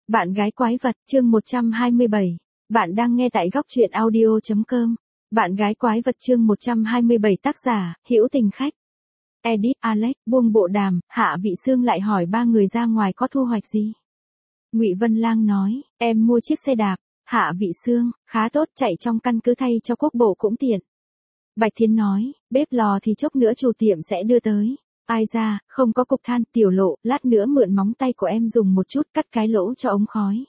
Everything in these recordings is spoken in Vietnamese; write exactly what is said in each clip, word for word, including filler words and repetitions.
Bạn gái quái vật, chương một trăm hai mươi bảy. Bạn đang nghe tại góc truyện audio chấm com. Bạn gái quái vật chương một trăm hai mươi bảy, tác giả, Hữu Tình Khách. Edit, Alex, buông bộ đàm, Hạ Vị Sương lại hỏi ba người ra ngoài có thu hoạch gì. Ngụy Vân Lang nói, em mua chiếc xe đạp. Hạ Vị Sương, khá tốt, chạy trong căn cứ thay cho quốc bộ cũng tiện. Bạch Thiến nói, bếp lò thì chốc nữa chủ tiệm sẽ đưa tới. Ai ra, không có cục than. Tiểu Lộ, lát nữa mượn móng tay của em dùng một chút cắt cái lỗ cho ống khói.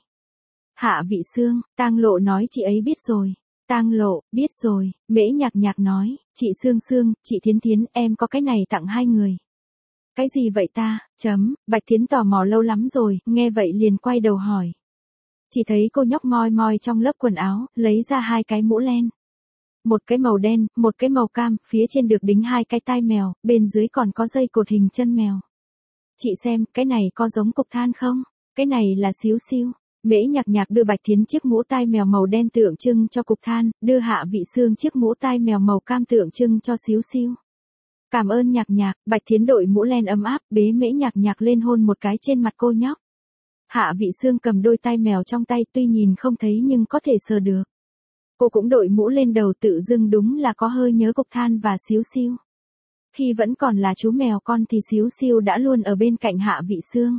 Hạ Vị Sương, Tang Lộ nói chị ấy biết rồi. Tang Lộ, biết rồi. Mễ Nhạc Nhạc nói, chị Sương Sương, chị Thiến Thiến, em có cái này tặng hai người. Cái gì vậy ta? Chấm, Bạch Thiến tò mò lâu lắm rồi, nghe vậy liền quay đầu hỏi. Chỉ thấy cô nhóc moi moi trong lớp quần áo, lấy ra hai cái mũ len. Một cái màu đen, một cái màu cam, phía trên được đính hai cái tai mèo, bên dưới còn có dây cột hình chân mèo. Chị xem, cái này có giống cục than không? Cái này là xíu xiu. Mễ Nhạc Nhạc đưa Bạch Thiến chiếc mũ tai mèo màu đen tượng trưng cho cục than, đưa Hạ Vị Sương chiếc mũ tai mèo màu cam tượng trưng cho xíu xiu. Cảm ơn Nhạc Nhạc. Bạch Thiến đội mũ len ấm áp, bế Mễ Nhạc Nhạc lên hôn một cái trên mặt cô nhóc. Hạ Vị Sương cầm đôi tai mèo trong tay, tuy nhìn không thấy nhưng có thể sờ được. Cô cũng đội mũ lên đầu, tự dưng đúng là có hơi nhớ cục than và xíu xiu. Khi vẫn còn là chú mèo con thì xíu xiu đã luôn ở bên cạnh Hạ Vị Sương.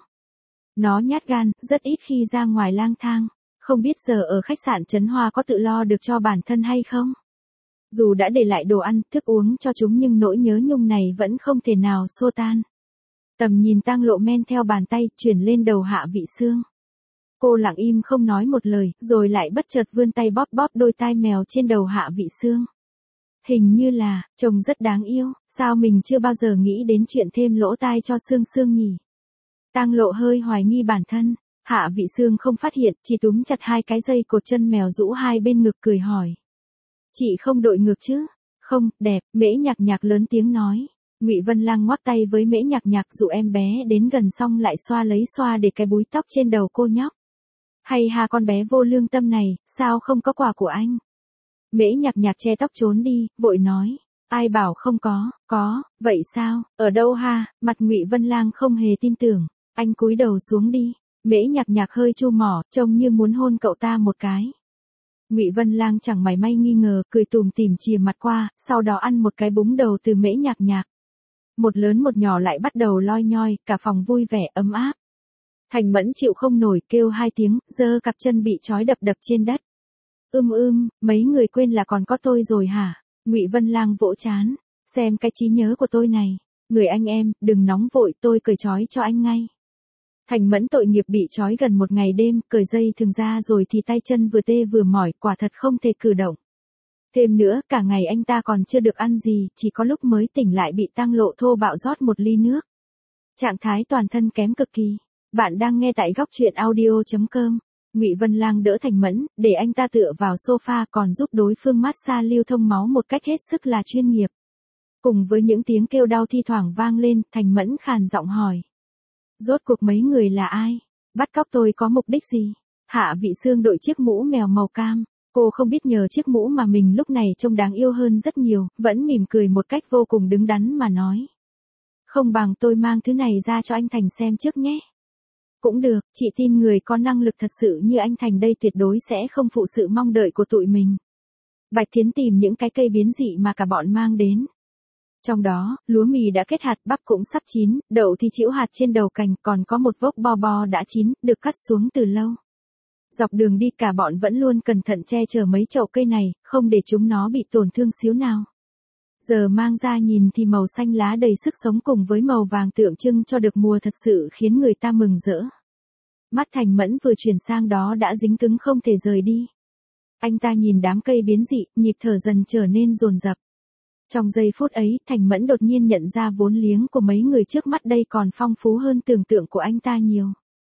Nó nhát gan, rất ít khi ra ngoài lang thang, không biết giờ ở khách sạn Trấn Hoa có tự lo được cho bản thân hay không. Dù đã để lại đồ ăn, thức uống cho chúng nhưng nỗi nhớ nhung này vẫn không thể nào xua tan. Tầm nhìn Tang Lộ men theo bàn tay, chuyển lên đầu Hạ Vị Sương. Cô lặng im không nói một lời, rồi lại bất chợt vươn tay bóp bóp đôi tai mèo trên đầu Hạ Vị Sương. Hình như là, trông rất đáng yêu, sao mình chưa bao giờ nghĩ đến chuyện thêm lỗ tai cho Sương Sương nhỉ? Tang Lộ hơi hoài nghi bản thân, Hạ Vị Sương không phát hiện, chỉ túm chặt hai cái dây cột chân mèo rũ hai bên ngực cười hỏi. Chị không đội ngược chứ? Không, đẹp, Mễ Nhạc Nhạc lớn tiếng nói. Ngụy Vân Lang ngoắc tay với Mễ Nhạc Nhạc dụ em bé đến gần xong lại xoa lấy xoa để cái búi tóc trên đầu cô nhóc. Hay ha con bé vô lương tâm này, sao không có quà của anh? Mễ Nhạc Nhạc che tóc trốn đi, vội nói. Ai bảo không có, có, vậy sao, ở đâu ha? Mặt Ngụy Vân Lang không hề tin tưởng. Anh cúi đầu xuống đi. Mễ Nhạc Nhạc hơi chu mỏ, trông như muốn hôn cậu ta một cái. Ngụy Vân Lang chẳng mảy may nghi ngờ, cười tủm tỉm chìa mặt qua, sau đó ăn một cái búng đầu từ Mễ Nhạc Nhạc. Một lớn một nhỏ lại bắt đầu loi nhoi, cả phòng vui vẻ ấm áp. Thành Mẫn chịu không nổi, kêu hai tiếng, giơ cặp chân bị trói đập đập trên đất. Ưm ưm, mấy người quên là còn có tôi rồi hả? Ngụy Vân Lang vỗ trán, xem cái trí nhớ của tôi này. Người anh em, đừng nóng vội, tôi cởi trói cho anh ngay. Thành Mẫn tội nghiệp bị trói gần một ngày đêm, cởi dây thừng ra rồi thì tay chân vừa tê vừa mỏi, quả thật không thể cử động. Thêm nữa, cả ngày anh ta còn chưa được ăn gì, chỉ có lúc mới tỉnh lại bị Tang Lộ thô bạo rót một ly nước. Trạng thái toàn thân kém cực kỳ. Bạn đang nghe tại góc truyện audio chấm com. Ngụy Vân Lang đỡ Thành Mẫn, để anh ta tựa vào sofa còn giúp đối phương massage lưu thông máu một cách hết sức là chuyên nghiệp. Cùng với những tiếng kêu đau thi thoảng vang lên, Thành Mẫn khàn giọng hỏi. Rốt cuộc mấy người là ai? Bắt cóc tôi có mục đích gì? Hạ Vị Sương đội chiếc mũ mèo màu cam. Cô không biết nhờ chiếc mũ mà mình lúc này trông đáng yêu hơn rất nhiều, vẫn mỉm cười một cách vô cùng đứng đắn mà nói. Không bằng tôi mang thứ này ra cho anh Thành xem trước nhé. Cũng được, chị tin người có năng lực thật sự như anh Thành đây tuyệt đối sẽ không phụ sự mong đợi của tụi mình. Bạch Thiến tìm những cái cây biến dị mà cả bọn mang đến. Trong đó, lúa mì đã kết hạt, bắp cũng sắp chín, đậu thì chĩu hạt trên đầu cành, còn có một vốc bo bo đã chín, được cắt xuống từ lâu. Dọc đường đi cả bọn vẫn luôn cẩn thận che chở mấy chậu cây này, không để chúng nó bị tổn thương xíu nào. Giờ mang ra nhìn thì màu xanh lá đầy sức sống cùng với màu vàng tượng trưng cho được mùa thật sự khiến người ta mừng rỡ. Mắt Thành Mẫn vừa chuyển sang đó đã dính cứng không thể rời đi. Anh ta nhìn đám cây biến dị, nhịp thở dần trở nên dồn dập. Trong giây phút ấy, Thành Mẫn đột nhiên nhận ra vốn liếng của mấy người trước mắt đây còn phong phú hơn tưởng tượng của anh ta nhiều.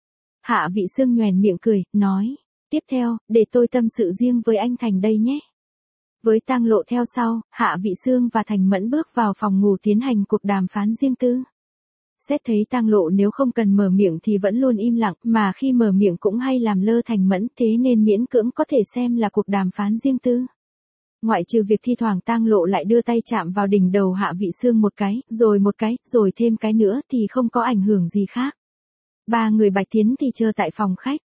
Hạ Vị Sương nhoẻn miệng cười, nói, tiếp theo, để tôi tâm sự riêng với anh Thành đây nhé. Với Tang Lộ theo sau, Hạ Vị Sương và Thành Mẫn bước vào phòng ngủ tiến hành cuộc đàm phán riêng tư. Xét thấy Tang Lộ nếu không cần mở miệng thì vẫn luôn im lặng, mà khi mở miệng cũng hay làm lơ Thành Mẫn, thế nên miễn cưỡng có thể xem là cuộc đàm phán riêng tư. Ngoại trừ việc thi thoảng Tang Lộ lại đưa tay chạm vào đỉnh đầu Hạ Vị Sương một cái, rồi một cái, rồi thêm cái nữa thì không có ảnh hưởng gì khác. Ba người Bạch Thiến thì chờ tại phòng khách.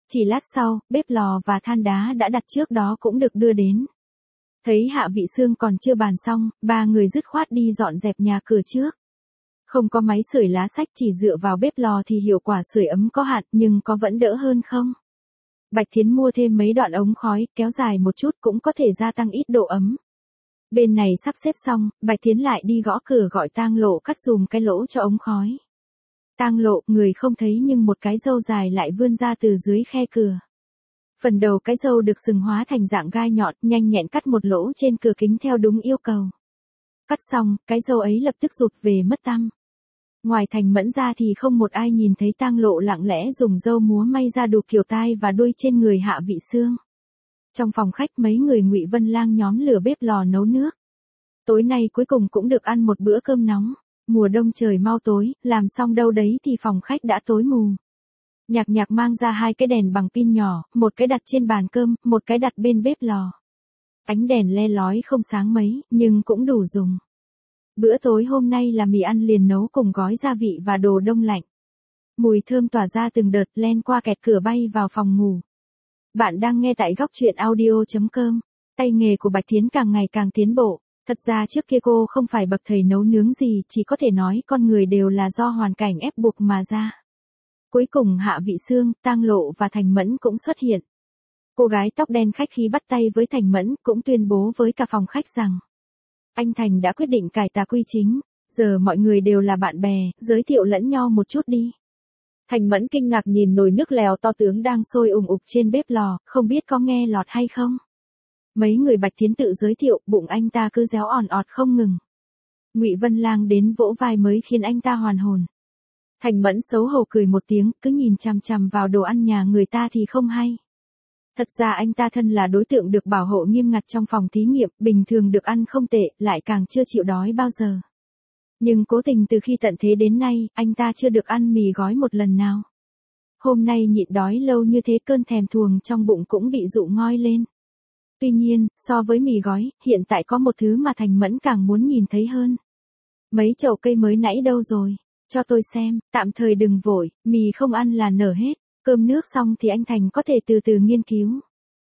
Chỉ lát sau, bếp lò và than đá đã đặt trước đó cũng được đưa đến. Thấy Hạ Vị Sương còn chưa bàn xong, ba người dứt khoát đi dọn dẹp nhà cửa trước. Không có máy sưởi lá sách, chỉ dựa vào bếp lò thì hiệu quả sưởi ấm có hạn, nhưng có vẫn đỡ hơn không? Bạch Thiến mua thêm mấy đoạn ống khói, kéo dài một chút cũng có thể gia tăng ít độ ấm. Bên này sắp xếp xong, Bạch Thiến lại đi gõ cửa gọi Tang Lộ cắt dùm cái lỗ cho ống khói. Tang Lộ, người không thấy nhưng một cái râu dài lại vươn ra từ dưới khe cửa. Phần đầu cái râu được sừng hóa thành dạng gai nhọn, nhanh nhẹn cắt một lỗ trên cửa kính theo đúng yêu cầu. Cắt xong, cái râu ấy lập tức rụt về mất tăm. Ngoài Thành Mẫn ra thì không một ai nhìn thấy Tang Lộ lặng lẽ dùng râu múa may ra đủ kiểu tai và đuôi trên người Hạ Vị Sương. Trong phòng khách mấy người Ngụy Vân Lang nhóm lửa bếp lò nấu nước. Tối nay cuối cùng cũng được ăn một bữa cơm nóng. Mùa đông trời mau tối, làm xong đâu đấy thì phòng khách đã tối mù. Nhạc Nhạc mang ra hai cái đèn bằng pin nhỏ, một cái đặt trên bàn cơm, một cái đặt bên bếp lò. Ánh đèn le lói không sáng mấy, nhưng cũng đủ dùng. Bữa tối hôm nay là mì ăn liền nấu cùng gói gia vị và đồ đông lạnh. Mùi thơm tỏa ra từng đợt len qua kẹt cửa bay vào phòng ngủ. Bạn đang nghe tại góc truyện audio chấm com. Tay nghề của Bạch Thiến càng ngày càng tiến bộ. Thật ra trước kia cô không phải bậc thầy nấu nướng gì, chỉ có thể nói con người đều là do hoàn cảnh ép buộc mà ra. Cuối cùng Hạ Vị Sương, Tang Lộ và Thành Mẫn cũng xuất hiện. Cô gái tóc đen khách khí bắt tay với Thành Mẫn cũng tuyên bố với cả phòng khách rằng anh Thành đã quyết định cải tà quy chính, giờ mọi người đều là bạn bè, giới thiệu lẫn nhau một chút đi. Thành Mẫn kinh ngạc nhìn nồi nước lèo to tướng đang sôi ùng ục trên bếp lò, không biết có nghe lọt hay không. Mấy người Bạch Thiến tự giới thiệu, bụng anh ta cứ réo òn ọt không ngừng. Ngụy Vân Lang đến vỗ vai mới khiến anh ta hoàn hồn. Thành Mẫn xấu hổ cười một tiếng, cứ nhìn chằm chằm vào đồ ăn nhà người ta thì không hay. Thật ra anh ta thân là đối tượng được bảo hộ nghiêm ngặt trong phòng thí nghiệm, bình thường được ăn không tệ, lại càng chưa chịu đói bao giờ. Nhưng cố tình từ khi tận thế đến nay, anh ta chưa được ăn mì gói một lần nào. Hôm nay nhịn đói lâu như thế cơn thèm thuồng trong bụng cũng bị dụ ngoi lên. Tuy nhiên, so với mì gói, hiện tại có một thứ mà Thành Mẫn càng muốn nhìn thấy hơn. Mấy chậu cây mới nãy đâu rồi? Cho tôi xem, tạm thời đừng vội, mì không ăn là nở hết, cơm nước xong thì anh Thành có thể từ từ nghiên cứu.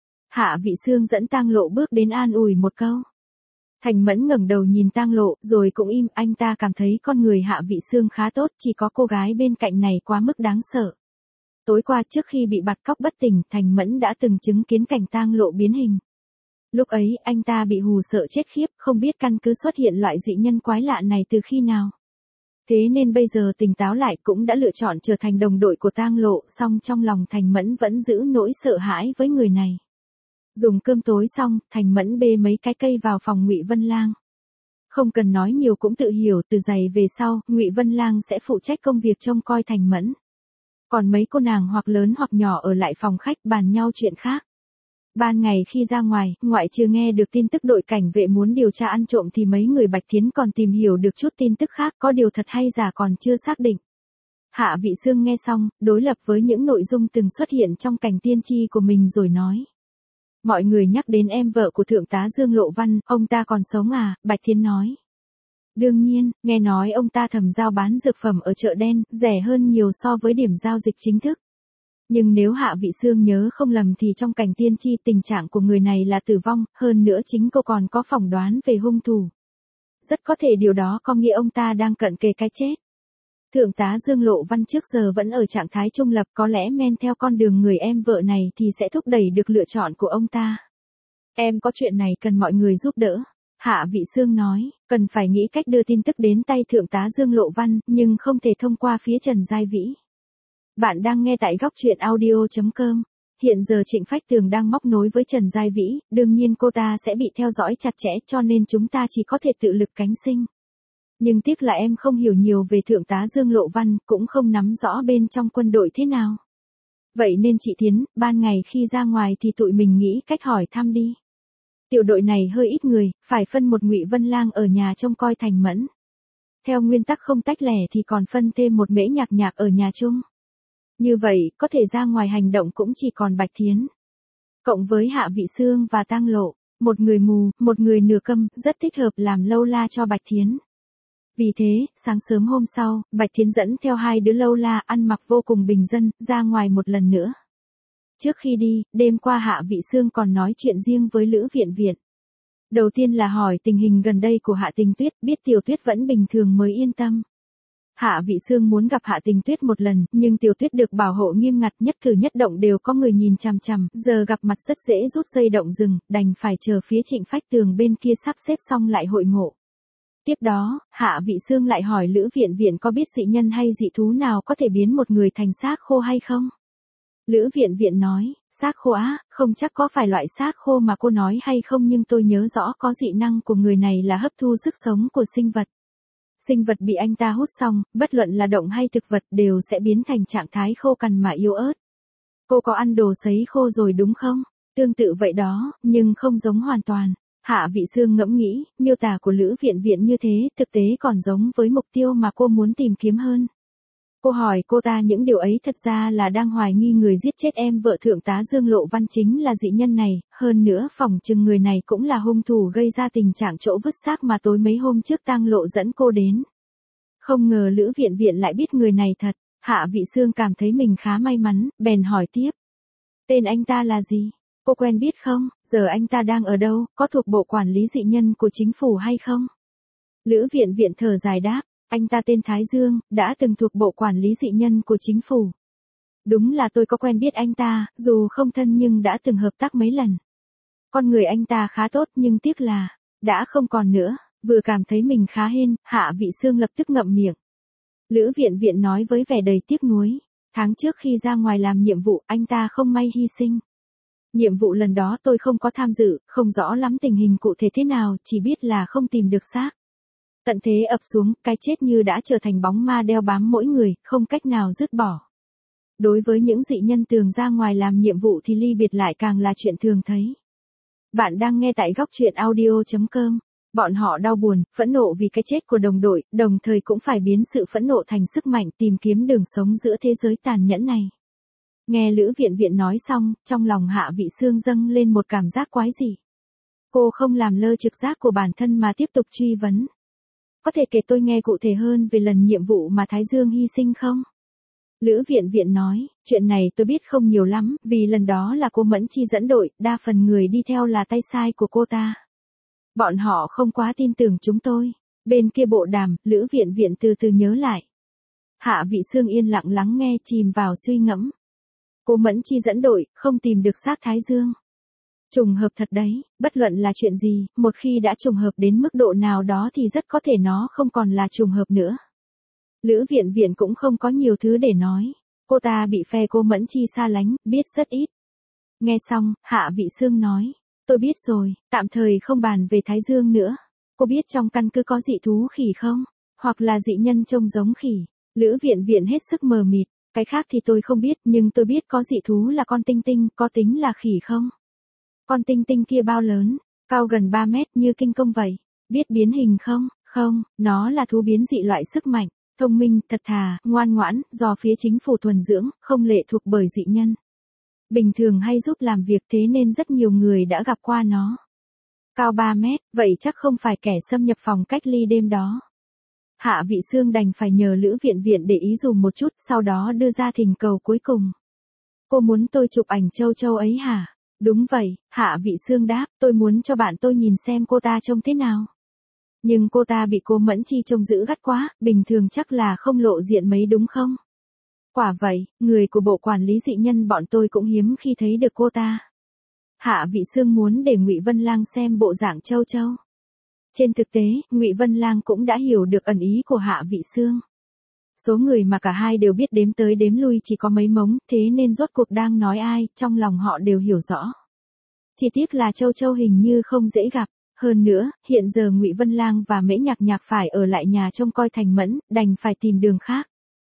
Hạ Vị Sương dẫn Tang Lộ bước đến an ủi một câu. Thành Mẫn ngẩng đầu nhìn Tang Lộ, rồi cũng im, anh ta cảm thấy con người Hạ Vị Sương khá tốt, chỉ có cô gái bên cạnh này quá mức đáng sợ. Tối qua trước khi bị bắt cóc bất tỉnh, Thành Mẫn đã từng chứng kiến cảnh Tang Lộ biến hình. Lúc ấy, anh ta bị hù sợ chết khiếp, không biết căn cứ xuất hiện loại dị nhân quái lạ này từ khi nào. Thế nên bây giờ tỉnh táo lại cũng đã lựa chọn trở thành đồng đội của Tang Lộ, song trong lòng Thành Mẫn vẫn giữ nỗi sợ hãi với người này. Dùng cơm tối xong, Thành Mẫn bê mấy cái cây vào phòng Ngụy Vân Lang. Không cần nói nhiều cũng tự hiểu, từ giày về sau, Ngụy Vân Lang sẽ phụ trách công việc trông coi Thành Mẫn. Còn mấy cô nàng hoặc lớn hoặc nhỏ ở lại phòng khách bàn nhau chuyện khác. Ban ngày khi ra ngoài, ngoại trừ nghe được tin tức đội cảnh vệ muốn điều tra ăn trộm thì mấy người Bạch Thiến còn tìm hiểu được chút tin tức khác, có điều thật hay giả còn chưa xác định. Hạ Vị Sương nghe xong, đối lập với những nội dung từng xuất hiện trong cảnh tiên tri của mình rồi nói. Mọi người nhắc đến em vợ của Thượng tá Dương Lộ Văn, ông ta còn sống à? Bạch Thiến nói. Đương nhiên, nghe nói ông ta thầm giao bán dược phẩm ở chợ đen, rẻ hơn nhiều so với điểm giao dịch chính thức. Nhưng nếu Hạ Vị Sương nhớ không lầm thì trong cảnh tiên tri tình trạng của người này là tử vong, hơn nữa chính cô còn có phỏng đoán về hung thủ. Rất có thể điều đó có nghĩa ông ta đang cận kề cái chết. Thượng tá Dương Lộ Văn trước giờ vẫn ở trạng thái trung lập, có lẽ men theo con đường người em vợ này thì sẽ thúc đẩy được lựa chọn của ông ta. Em có chuyện này cần mọi người giúp đỡ. Hạ Vị Sương nói, cần phải nghĩ cách đưa tin tức đến tay Thượng tá Dương Lộ Văn, nhưng không thể thông qua phía Trần Giai Vĩ. Bạn đang nghe tại góc truyện audio chấm com. Hiện giờ Trịnh Phách Tường đang móc nối với Trần Giai Vĩ, đương nhiên cô ta sẽ bị theo dõi chặt chẽ cho nên chúng ta chỉ có thể tự lực cánh sinh. Nhưng tiếc là em không hiểu nhiều về Thượng tá Dương Lộ Văn, cũng không nắm rõ bên trong quân đội thế nào. Vậy nên chị Thiến, ban ngày khi ra ngoài thì tụi mình nghĩ cách hỏi thăm đi. Tiểu đội này hơi ít người, phải phân một Ngụy Vân Lang ở nhà trông coi Thành Mẫn. Theo nguyên tắc không tách lẻ thì còn phân thêm một Mễ Nhạc Nhạc ở nhà chung. Như vậy, có thể ra ngoài hành động cũng chỉ còn Bạch Thiến. Cộng với Hạ Vị Sương và Tang Lộ, một người mù, một người nửa câm, rất thích hợp làm lâu la cho Bạch Thiến. Vì thế, sáng sớm hôm sau, Bạch Thiến dẫn theo hai đứa lâu la ăn mặc vô cùng bình dân, ra ngoài một lần nữa. Trước khi đi, đêm qua Hạ Vị Sương còn nói chuyện riêng với Lữ Viện Viện. Đầu tiên là hỏi tình hình gần đây của Hạ Tình Tuyết, biết Tiểu Tuyết vẫn bình thường mới yên tâm. Hạ Vị Sương muốn gặp Hạ Tình Tuyết một lần, nhưng Tiểu Tuyết được bảo hộ nghiêm ngặt, nhất cử nhất động đều có người nhìn chằm chằm, giờ gặp mặt rất dễ rút dây động rừng, đành phải chờ phía Trịnh Phách Tường bên kia sắp xếp xong lại hội ngộ. Tiếp đó, Hạ Vị Sương lại hỏi Lữ Viện Viện có biết dị nhân hay dị thú nào có thể biến một người thành xác khô hay không? Lữ Viện Viện nói, xác khô á, không chắc có phải loại xác khô mà cô nói hay không, nhưng tôi nhớ rõ có dị năng của người này là hấp thu sức sống của sinh vật. Sinh vật bị anh ta hút xong, bất luận là động hay thực vật đều sẽ biến thành trạng thái khô cằn mà yếu ớt. Cô có ăn đồ sấy khô rồi đúng không? Tương tự vậy đó, nhưng không giống hoàn toàn. Hạ Vị Sương ngẫm nghĩ, miêu tả của Lữ Viện Viện như thế, thực tế còn giống với mục tiêu mà cô muốn tìm kiếm hơn. Cô hỏi cô ta những điều ấy thật ra là đang hoài nghi người giết chết em vợ Thượng tá Dương Lộ Văn chính là dị nhân này, hơn nữa phỏng chừng người này cũng là hung thủ gây ra tình trạng chỗ vứt xác mà tối mấy hôm trước Tang Lộ dẫn cô đến. Không ngờ Lữ Viện Viện lại biết người này thật, Hạ Vị Sương cảm thấy mình khá may mắn, bèn hỏi tiếp. Tên anh ta là gì? Cô quen biết không? Giờ anh ta đang ở đâu? Có thuộc bộ quản lý dị nhân của chính phủ hay không? Lữ Viện Viện thở dài đáp. Anh ta tên Thái Dương, đã từng thuộc bộ quản lý dị nhân của chính phủ. Đúng là tôi có quen biết anh ta, dù không thân nhưng đã từng hợp tác mấy lần. Con người anh ta khá tốt nhưng tiếc là, đã không còn nữa, vừa cảm thấy mình khá hên, Hạ Vị Sương lập tức ngậm miệng. Lữ Viện Viện nói với vẻ đầy tiếc nuối, tháng trước khi ra ngoài làm nhiệm vụ anh ta không may hy sinh. Nhiệm vụ lần đó tôi không có tham dự, không rõ lắm tình hình cụ thể thế nào, chỉ biết là không tìm được xác. Tận thế ập xuống, cái chết như đã trở thành bóng ma đeo bám mỗi người, không cách nào dứt bỏ. Đối với những dị nhân thường ra ngoài làm nhiệm vụ thì ly biệt lại càng là chuyện thường thấy. Bạn đang nghe tại góc truyện audio chấm com. Bọn họ đau buồn, phẫn nộ vì cái chết của đồng đội, đồng thời cũng phải biến sự phẫn nộ thành sức mạnh tìm kiếm đường sống giữa thế giới tàn nhẫn này. Nghe Lữ Viện Viện nói xong, trong lòng Hạ Vị Sương dâng lên một cảm giác quái dị. Cô không làm lơ trực giác của bản thân mà tiếp tục truy vấn. Có thể kể tôi nghe cụ thể hơn về lần nhiệm vụ mà Thái Dương hy sinh không? Lữ Viện Viện nói, chuyện này tôi biết không nhiều lắm, vì lần đó là cô Mẫn Chi dẫn đội, đa phần người đi theo là tay sai của cô ta. Bọn họ không quá tin tưởng chúng tôi. Bên kia bộ đàm, Lữ Viện Viện từ từ nhớ lại. Hạ Vị Sương yên lặng lắng nghe, chìm vào suy ngẫm. Cô Mẫn Chi dẫn đội, không tìm được xác Thái Dương. Trùng hợp thật đấy, bất luận là chuyện gì, một khi đã trùng hợp đến mức độ nào đó thì rất có thể nó không còn là trùng hợp nữa. Lữ Viện Viện cũng không có nhiều thứ để nói. Cô ta bị phe cô Mẫn Chi xa lánh, biết rất ít. Nghe xong, Hạ Vị Sương nói. Tôi biết rồi, tạm thời không bàn về Thái Dương nữa. Cô biết trong căn cứ có dị thú khỉ không? Hoặc là dị nhân trông giống khỉ. Lữ Viện Viện hết sức mờ mịt. Cái khác thì tôi không biết, nhưng tôi biết có dị thú là con tinh tinh, có tính là khỉ không? Con tinh tinh kia bao lớn? Cao gần ba mét như kinh công vậy. Biết biến hình không? Không, nó là thú biến dị loại sức mạnh, thông minh, thật thà, ngoan ngoãn, do phía chính phủ thuần dưỡng, không lệ thuộc bởi dị nhân. Bình thường hay giúp làm việc thế nên rất nhiều người đã gặp qua nó. Cao ba mét, vậy chắc không phải kẻ xâm nhập phòng cách ly đêm đó. Hạ Vị Sương đành phải nhờ Lữ Viện Viện để ý dùm một chút, sau đó đưa ra thỉnh cầu cuối cùng. Cô muốn tôi chụp ảnh châu châu ấy hả? Đúng vậy, Hạ Vị Sương đáp, tôi muốn cho bạn tôi nhìn xem cô ta trông thế nào. Nhưng cô ta bị cô Mẫn Chi trông giữ gắt quá, bình thường chắc là không lộ diện mấy đúng không? Quả vậy, người của bộ quản lý dị nhân bọn tôi cũng hiếm khi thấy được cô ta. Hạ Vị Sương muốn để Ngụy Vân Lang xem bộ dạng châu châu. Trên thực tế, Ngụy Vân Lang cũng đã hiểu được ẩn ý của Hạ Vị Sương. Số người mà cả hai đều biết đếm tới đếm lui chỉ có mấy mống, thế nên rốt cuộc đang nói ai, trong lòng họ đều hiểu rõ. Chỉ tiếc là châu châu hình như không dễ gặp. Hơn nữa, hiện giờ Ngụy Vân Lang và Mễ Nhạc Nhạc phải ở lại nhà trông coi Thành Mẫn, đành phải tìm đường khác.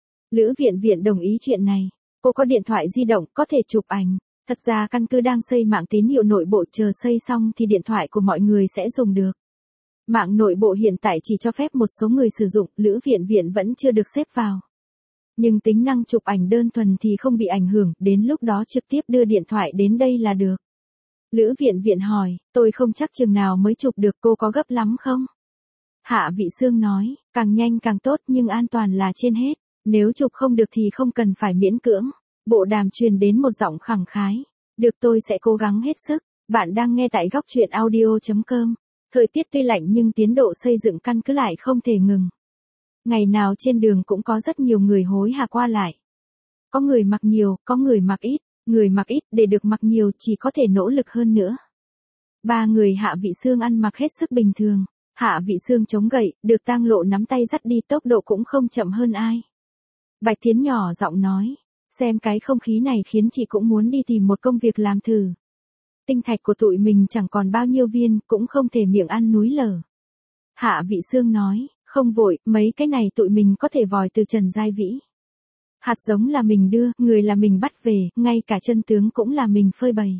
Lữ Viện Viện đồng ý chuyện này. Cô có điện thoại di động, có thể chụp ảnh. Thật ra căn cứ đang xây mạng tín hiệu nội bộ, chờ xây xong thì điện thoại của mọi người sẽ dùng được. Mạng nội bộ hiện tại chỉ cho phép một số người sử dụng, Lữ Viện Viện vẫn chưa được xếp vào. Nhưng tính năng chụp ảnh đơn thuần thì không bị ảnh hưởng, đến lúc đó trực tiếp đưa điện thoại đến đây là được. Lữ Viện Viện hỏi, tôi không chắc chừng nào mới chụp được, cô có gấp lắm không? Hạ Vị Sương nói, càng nhanh càng tốt nhưng an toàn là trên hết. Nếu chụp không được thì không cần phải miễn cưỡng. Bộ đàm truyền đến một giọng khẳng khái. Được, tôi sẽ cố gắng hết sức. Bạn đang nghe tại góc truyện audio chấm com. Thời tiết tuy lạnh nhưng tiến độ xây dựng căn cứ lại không thể ngừng. Ngày nào trên đường cũng có rất nhiều người hối hả qua lại. Có người mặc nhiều, có người mặc ít. Người mặc ít để được mặc nhiều chỉ có thể nỗ lực hơn nữa. Ba người Hạ Vị Xương ăn mặc hết sức bình thường. Hạ Vị Xương chống gậy, được Tang Lộ nắm tay dắt đi, tốc độ cũng không chậm hơn ai. Bạch Thiến nhỏ giọng nói, xem cái không khí này khiến chị cũng muốn đi tìm một công việc làm thử. Tinh thạch của tụi mình chẳng còn bao nhiêu viên, cũng không thể miệng ăn núi lở. Hạ Vị Xương nói, không vội, mấy cái này tụi mình có thể vòi từ Trần Giai Vĩ. Hạt giống là mình đưa, người là mình bắt về, ngay cả chân tướng cũng là mình phơi bày.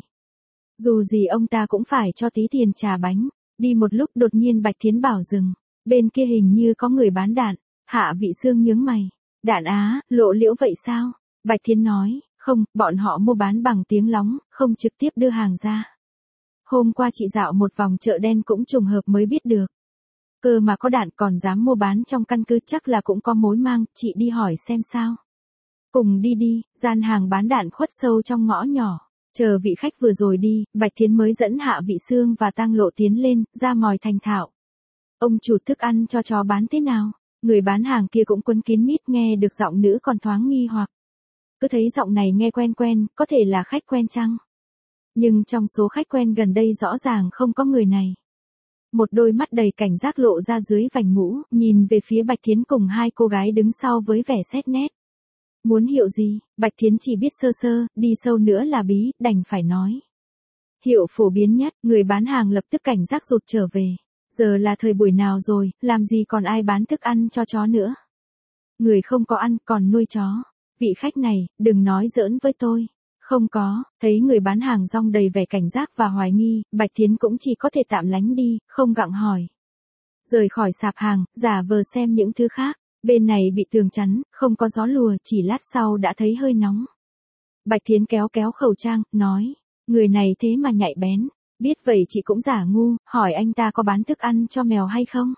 Dù gì ông ta cũng phải cho tí tiền trà bánh. Đi một lúc đột nhiên Bạch Thiến bảo dừng. Bên kia hình như có người bán đạn. Hạ Vị Xương nhướng mày. Đạn á, lộ liễu vậy sao? Bạch Thiến nói, không, bọn họ mua bán bằng tiếng lóng, không trực tiếp đưa hàng ra. Hôm qua chị dạo một vòng chợ đen cũng trùng hợp mới biết được. Cơ mà có đạn còn dám mua bán trong căn cứ, chắc là cũng có mối mang, chị đi hỏi xem sao. Cùng đi đi, gian hàng bán đạn khuất sâu trong ngõ nhỏ. Chờ vị khách vừa rồi đi, Bạch Thiến mới dẫn Hạ Vị Xương và Tang Lộ tiến lên, ra mòi thành thạo. Ông chủ, thức ăn cho chó bán thế nào? Người bán hàng kia cũng quấn kín mít, nghe được giọng nữ còn thoáng nghi hoặc. Cứ thấy giọng này nghe quen quen, có thể là khách quen chăng? Nhưng trong số khách quen gần đây rõ ràng không có người này. Một đôi mắt đầy cảnh giác lộ ra dưới vành mũ, nhìn về phía Bạch Thiến cùng hai cô gái đứng sau với vẻ xét nét. Muốn hiệu gì? Bạch Thiến chỉ biết sơ sơ, đi sâu nữa là bí, đành phải nói. Hiệu phổ biến nhất, người bán hàng lập tức cảnh giác rụt trở về. Giờ là thời buổi nào rồi, làm gì còn ai bán thức ăn cho chó nữa. Người không có ăn, còn nuôi chó. Vị khách này, đừng nói giỡn với tôi. Không có, thấy người bán hàng rong đầy vẻ cảnh giác và hoài nghi, Bạch Thiến cũng chỉ có thể tạm lánh đi, không gặng hỏi. Rời khỏi sạp hàng, giả vờ xem những thứ khác. Bên này bị tường chắn, không có gió lùa, chỉ lát sau đã thấy hơi nóng. Bạch Thiến kéo kéo khẩu trang, nói, người này thế mà nhạy bén, biết vậy chị cũng giả ngu, hỏi anh ta có bán thức ăn cho mèo hay không?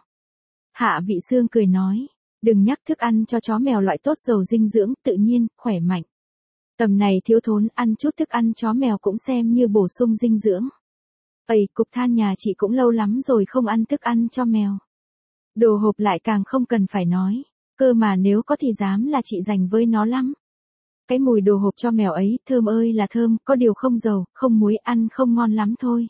Hạ Vị Xương cười nói, đừng nhắc, thức ăn cho chó mèo loại tốt, giàu dinh dưỡng, tự nhiên, khỏe mạnh. Tầm này thiếu thốn, ăn chút thức ăn chó mèo cũng xem như bổ sung dinh dưỡng. Ây, cục than nhà chị cũng lâu lắm rồi không ăn thức ăn cho mèo. Đồ hộp lại càng không cần phải nói. Cơ mà nếu có thì dám là chị dành với nó lắm. Cái mùi đồ hộp cho mèo ấy, thơm ơi là thơm, có điều không dầu, không muối, ăn không ngon lắm thôi.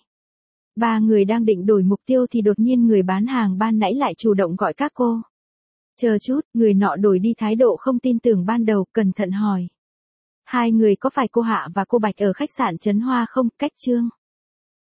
Ba người đang định đổi mục tiêu thì đột nhiên người bán hàng ban nãy lại chủ động gọi các cô. Chờ chút, người nọ đổi đi thái độ không tin tưởng ban đầu, cẩn thận hỏi. Hai người có phải cô Hạ và cô Bạch ở khách sạn Trấn Hoa không? Cách Trương.